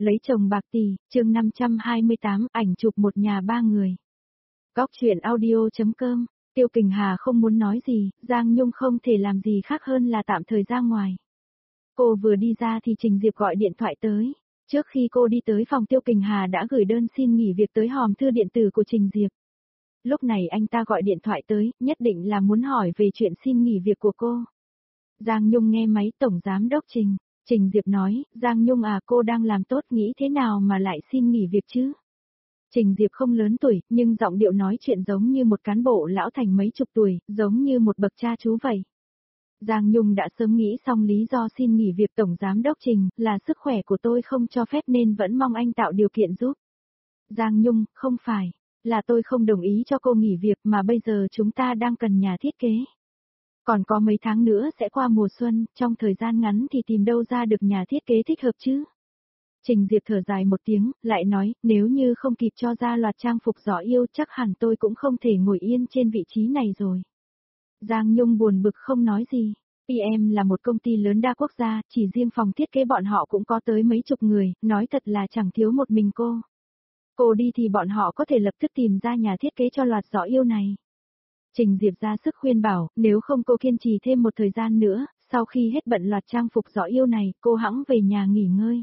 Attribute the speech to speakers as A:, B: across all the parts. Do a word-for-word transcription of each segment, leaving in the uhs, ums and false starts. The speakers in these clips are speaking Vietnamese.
A: Lấy chồng bạc tỷ, chương năm trăm hai mươi tám, ảnh chụp một nhà ba người. Góc truyện audio.com, Tiêu Kình Hà không muốn nói gì, Giang Nhung không thể làm gì khác hơn là tạm thời ra ngoài. Cô vừa đi ra thì Trình Diệp gọi điện thoại tới. Trước khi cô đi tới phòng Tiêu Kình Hà đã gửi đơn xin nghỉ việc tới hòm thư điện tử của Trình Diệp. Lúc này anh ta gọi điện thoại tới, nhất định là muốn hỏi về chuyện xin nghỉ việc của cô. Giang Nhung nghe máy Tổng Giám Đốc Trình. Trình Diệp nói, Giang Nhung à, cô đang làm tốt, nghĩ thế nào mà lại xin nghỉ việc chứ? Trình Diệp không lớn tuổi, nhưng giọng điệu nói chuyện giống như một cán bộ lão thành mấy chục tuổi, giống như một bậc cha chú vậy. Giang Nhung đã sớm nghĩ xong lý do xin nghỉ việc Tổng Giám Đốc Trình, là sức khỏe của tôi không cho phép nên vẫn mong anh tạo điều kiện giúp. Giang Nhung, không phải, là tôi không đồng ý cho cô nghỉ việc mà bây giờ chúng ta đang cần nhà thiết kế. Còn có mấy tháng nữa sẽ qua mùa xuân, trong thời gian ngắn thì tìm đâu ra được nhà thiết kế thích hợp chứ? Trình Diệp thở dài một tiếng, lại nói, nếu như không kịp cho ra loạt trang phục giỏ yêu chắc hẳn tôi cũng không thể ngồi yên trên vị trí này rồi. Giang Nhung buồn bực không nói gì. pê em là một công ty lớn đa quốc gia, chỉ riêng phòng thiết kế bọn họ cũng có tới mấy chục người, nói thật là chẳng thiếu một mình cô. Cô đi thì bọn họ có thể lập tức tìm ra nhà thiết kế cho loạt giỏ yêu này. Trình Diệp ra sức khuyên bảo, nếu không cô kiên trì thêm một thời gian nữa, sau khi hết bận loạt trang phục giỏ yêu này, cô hẵng về nhà nghỉ ngơi.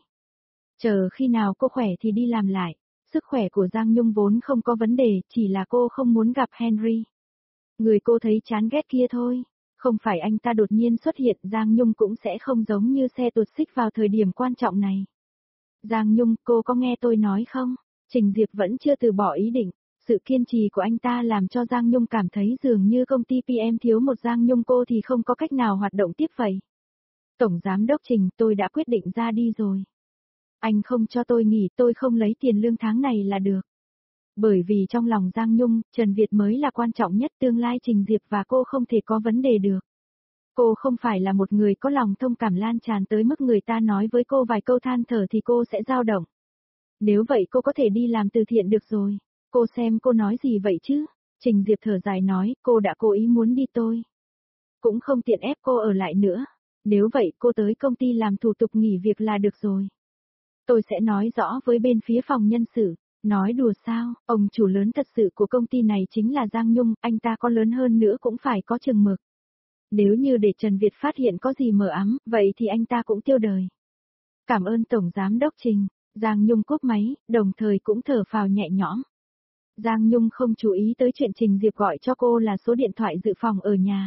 A: Chờ khi nào cô khỏe thì đi làm lại. Sức khỏe của Giang Nhung vốn không có vấn đề, chỉ là cô không muốn gặp Henry. Người cô thấy chán ghét kia thôi. Không phải anh ta đột nhiên xuất hiện, Giang Nhung cũng sẽ không giống như xe tuột xích vào thời điểm quan trọng này. Giang Nhung, cô có nghe tôi nói không? Trình Diệp vẫn chưa từ bỏ ý định. Sự kiên trì của anh ta làm cho Giang Nhung cảm thấy dường như công ty pê em thiếu một Giang Nhung cô thì không có cách nào hoạt động tiếp vậy. Tổng Giám Đốc Trình, tôi đã quyết định ra đi rồi. Anh không cho tôi nghỉ, tôi không lấy tiền lương tháng này là được. Bởi vì trong lòng Giang Nhung, Trần Việt mới là quan trọng nhất, tương lai Trình Diệp và cô không thể có vấn đề được. Cô không phải là một người có lòng thông cảm lan tràn tới mức người ta nói với cô vài câu than thở thì cô sẽ dao động. Nếu vậy cô có thể đi làm từ thiện được rồi. Cô xem cô nói gì vậy chứ? Trình Diệp thở dài nói, cô đã cố ý muốn đi tôi. Cũng không tiện ép cô ở lại nữa. Nếu vậy cô tới công ty làm thủ tục nghỉ việc là được rồi. Tôi sẽ nói rõ với bên phía phòng nhân sự. Nói đùa sao, ông chủ lớn thật sự của công ty này chính là Giang Nhung, anh ta có lớn hơn nữa cũng phải có chừng mực. Nếu như để Trần Việt phát hiện có gì mờ ám, vậy thì anh ta cũng tiêu đời. Cảm ơn Tổng Giám Đốc Trình. Giang Nhung cúp máy, đồng thời cũng thở phào nhẹ nhõm. Giang Nhung không chú ý tới chuyện Trình Diệp gọi cho cô là số điện thoại dự phòng ở nhà.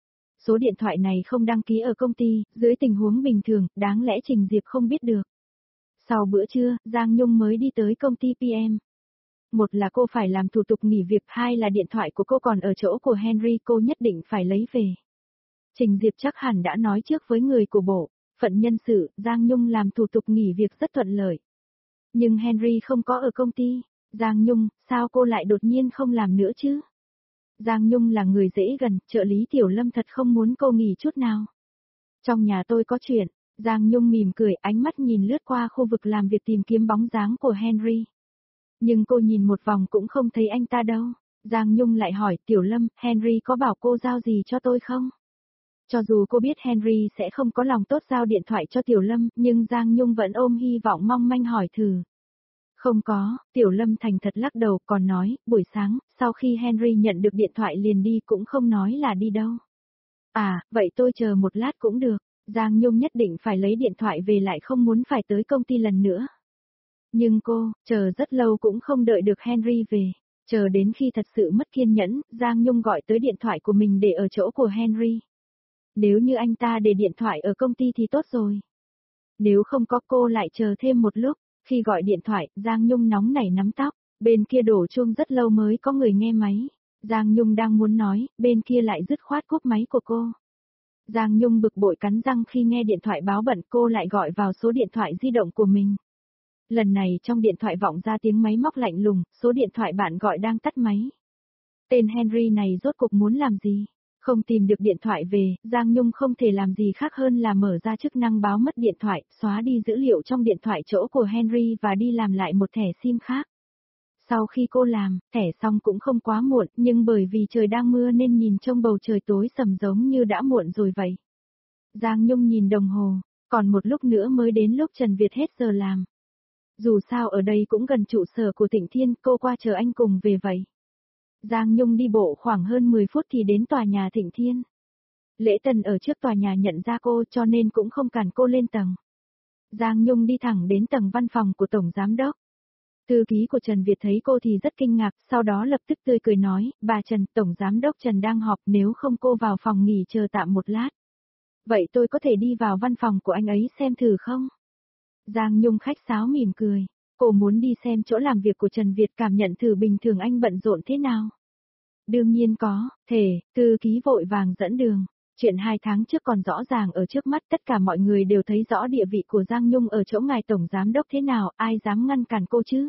A: Số điện thoại này không đăng ký ở công ty, dưới tình huống bình thường, đáng lẽ Trình Diệp không biết được. Sau bữa trưa, Giang Nhung mới đi tới công ty pê em. Một là cô phải làm thủ tục nghỉ việc, hai là điện thoại của cô còn ở chỗ của Henry, cô nhất định phải lấy về. Trình Diệp chắc hẳn đã nói trước với người của bộ phận nhân sự, Giang Nhung làm thủ tục nghỉ việc rất thuận lợi. Nhưng Henry không có ở công ty. Giang Nhung, sao cô lại đột nhiên không làm nữa chứ? Giang Nhung là người dễ gần, trợ lý Tiểu Lâm thật không muốn cô nghỉ chút nào. Trong nhà tôi có chuyện. Giang Nhung mỉm cười, ánh mắt nhìn lướt qua khu vực làm việc tìm kiếm bóng dáng của Henry. Nhưng cô nhìn một vòng cũng không thấy anh ta đâu. Giang Nhung lại hỏi, Tiểu Lâm, Henry có bảo cô giao gì cho tôi không? Cho dù cô biết Henry sẽ không có lòng tốt giao điện thoại cho Tiểu Lâm, nhưng Giang Nhung vẫn ôm hy vọng mong manh hỏi thử. Không có, Tiểu Lâm thành thật lắc đầu, còn nói, buổi sáng, sau khi Henry nhận được điện thoại liền đi cũng không nói là đi đâu. À, vậy tôi chờ một lát cũng được. Giang Nhung nhất định phải lấy điện thoại về, lại không muốn phải tới công ty lần nữa. Nhưng cô, chờ rất lâu cũng không đợi được Henry về. Chờ đến khi thật sự mất kiên nhẫn, Giang Nhung gọi tới điện thoại của mình để ở chỗ của Henry. Nếu như anh ta để điện thoại ở công ty thì tốt rồi. Nếu không có cô lại chờ thêm một lúc. Khi gọi điện thoại, Giang Nhung nóng nảy nắm tóc. Bên kia đổ chuông rất lâu mới có người nghe máy. Giang Nhung đang muốn nói, bên kia lại dứt khoát cúp máy của cô. Giang Nhung bực bội cắn răng khi nghe điện thoại báo bận, cô lại gọi vào số điện thoại di động của mình. Lần này trong điện thoại vọng ra tiếng máy móc lạnh lùng, số điện thoại bạn gọi đang tắt máy. Tên Henry này rốt cuộc muốn làm gì? Không tìm được điện thoại về, Giang Nhung không thể làm gì khác hơn là mở ra chức năng báo mất điện thoại, xóa đi dữ liệu trong điện thoại chỗ của Henry và đi làm lại một thẻ SIM khác. Sau khi cô làm, thẻ xong cũng không quá muộn, nhưng bởi vì trời đang mưa nên nhìn trông bầu trời tối sầm giống như đã muộn rồi vậy. Giang Nhung nhìn đồng hồ, còn một lúc nữa mới đến lúc Trần Việt hết giờ làm. Dù sao ở đây cũng gần trụ sở của Thịnh Thiên, cô qua chờ anh cùng về vậy. Giang Nhung đi bộ khoảng hơn mười phút thì đến tòa nhà Thịnh Thiên. Lễ Tần ở trước tòa nhà nhận ra cô cho nên cũng không cản cô lên tầng. Giang Nhung đi thẳng đến tầng văn phòng của Tổng Giám Đốc. Thư ký của Trần Việt thấy cô thì rất kinh ngạc, sau đó lập tức tươi cười nói, bà Trần, Tổng Giám Đốc Trần đang họp, nếu không cô vào phòng nghỉ chờ tạm một lát. Vậy tôi có thể đi vào văn phòng của anh ấy xem thử không? Giang Nhung khách sáo mỉm cười, cô muốn đi xem chỗ làm việc của Trần Việt, cảm nhận thử bình thường anh bận rộn thế nào. Đương nhiên có, thể, thư ký vội vàng dẫn đường. Chuyện hai tháng trước còn rõ ràng ở trước mắt, tất cả mọi người đều thấy rõ địa vị của Giang Nhung ở chỗ ngài Tổng Giám Đốc thế nào, ai dám ngăn cản cô chứ?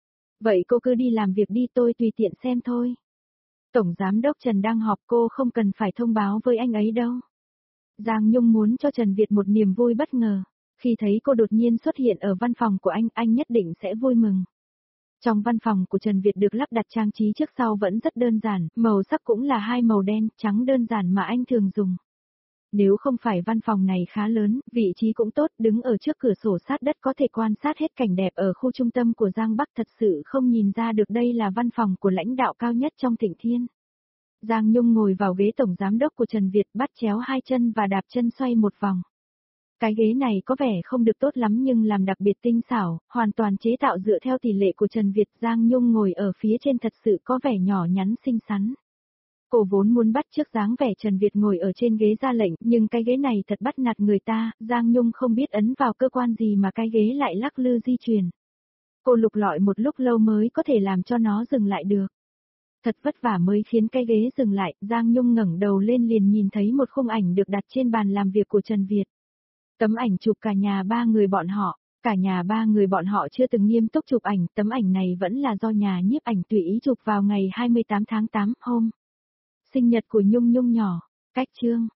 A: Vậy cô cứ đi làm việc đi, tôi tùy tiện xem thôi. Tổng Giám Đốc Trần đang họp, cô không cần phải thông báo với anh ấy đâu. Giang Nhung muốn cho Trần Việt một niềm vui bất ngờ. Khi thấy cô đột nhiên xuất hiện ở văn phòng của anh, anh nhất định sẽ vui mừng. Trong văn phòng của Trần Việt được lắp đặt trang trí trước sau vẫn rất đơn giản, màu sắc cũng là hai màu đen, trắng đơn giản mà anh thường dùng. Nếu không phải văn phòng này khá lớn, vị trí cũng tốt, đứng ở trước cửa sổ sát đất có thể quan sát hết cảnh đẹp ở khu trung tâm của Giang Bắc, thật sự không nhìn ra được đây là văn phòng của lãnh đạo cao nhất trong Thịnh Thiên. Giang Nhung ngồi vào ghế Tổng Giám Đốc của Trần Việt, bắt chéo hai chân và đạp chân xoay một vòng. Cái ghế này có vẻ không được tốt lắm nhưng làm đặc biệt tinh xảo, hoàn toàn chế tạo dựa theo tỷ lệ của Trần Việt. Giang Nhung ngồi ở phía trên thật sự có vẻ nhỏ nhắn xinh xắn. Cô vốn muốn bắt chước dáng vẻ Trần Việt ngồi ở trên ghế ra lệnh, nhưng cái ghế này thật bắt nạt người ta, Giang Nhung không biết ấn vào cơ quan gì mà cái ghế lại lắc lư di chuyển. Cô lục lọi một lúc lâu mới có thể làm cho nó dừng lại được. Thật vất vả mới khiến cái ghế dừng lại, Giang Nhung ngẩng đầu lên liền nhìn thấy một khung ảnh được đặt trên bàn làm việc của Trần Việt. Tấm ảnh chụp cả nhà ba người bọn họ, cả nhà ba người bọn họ chưa từng nghiêm túc chụp ảnh, tấm ảnh này vẫn là do nhà nhiếp ảnh tùy ý chụp vào ngày hai mươi tám tháng tám, hôm sinh nhật của Nhung Nhung nhỏ. Cách chương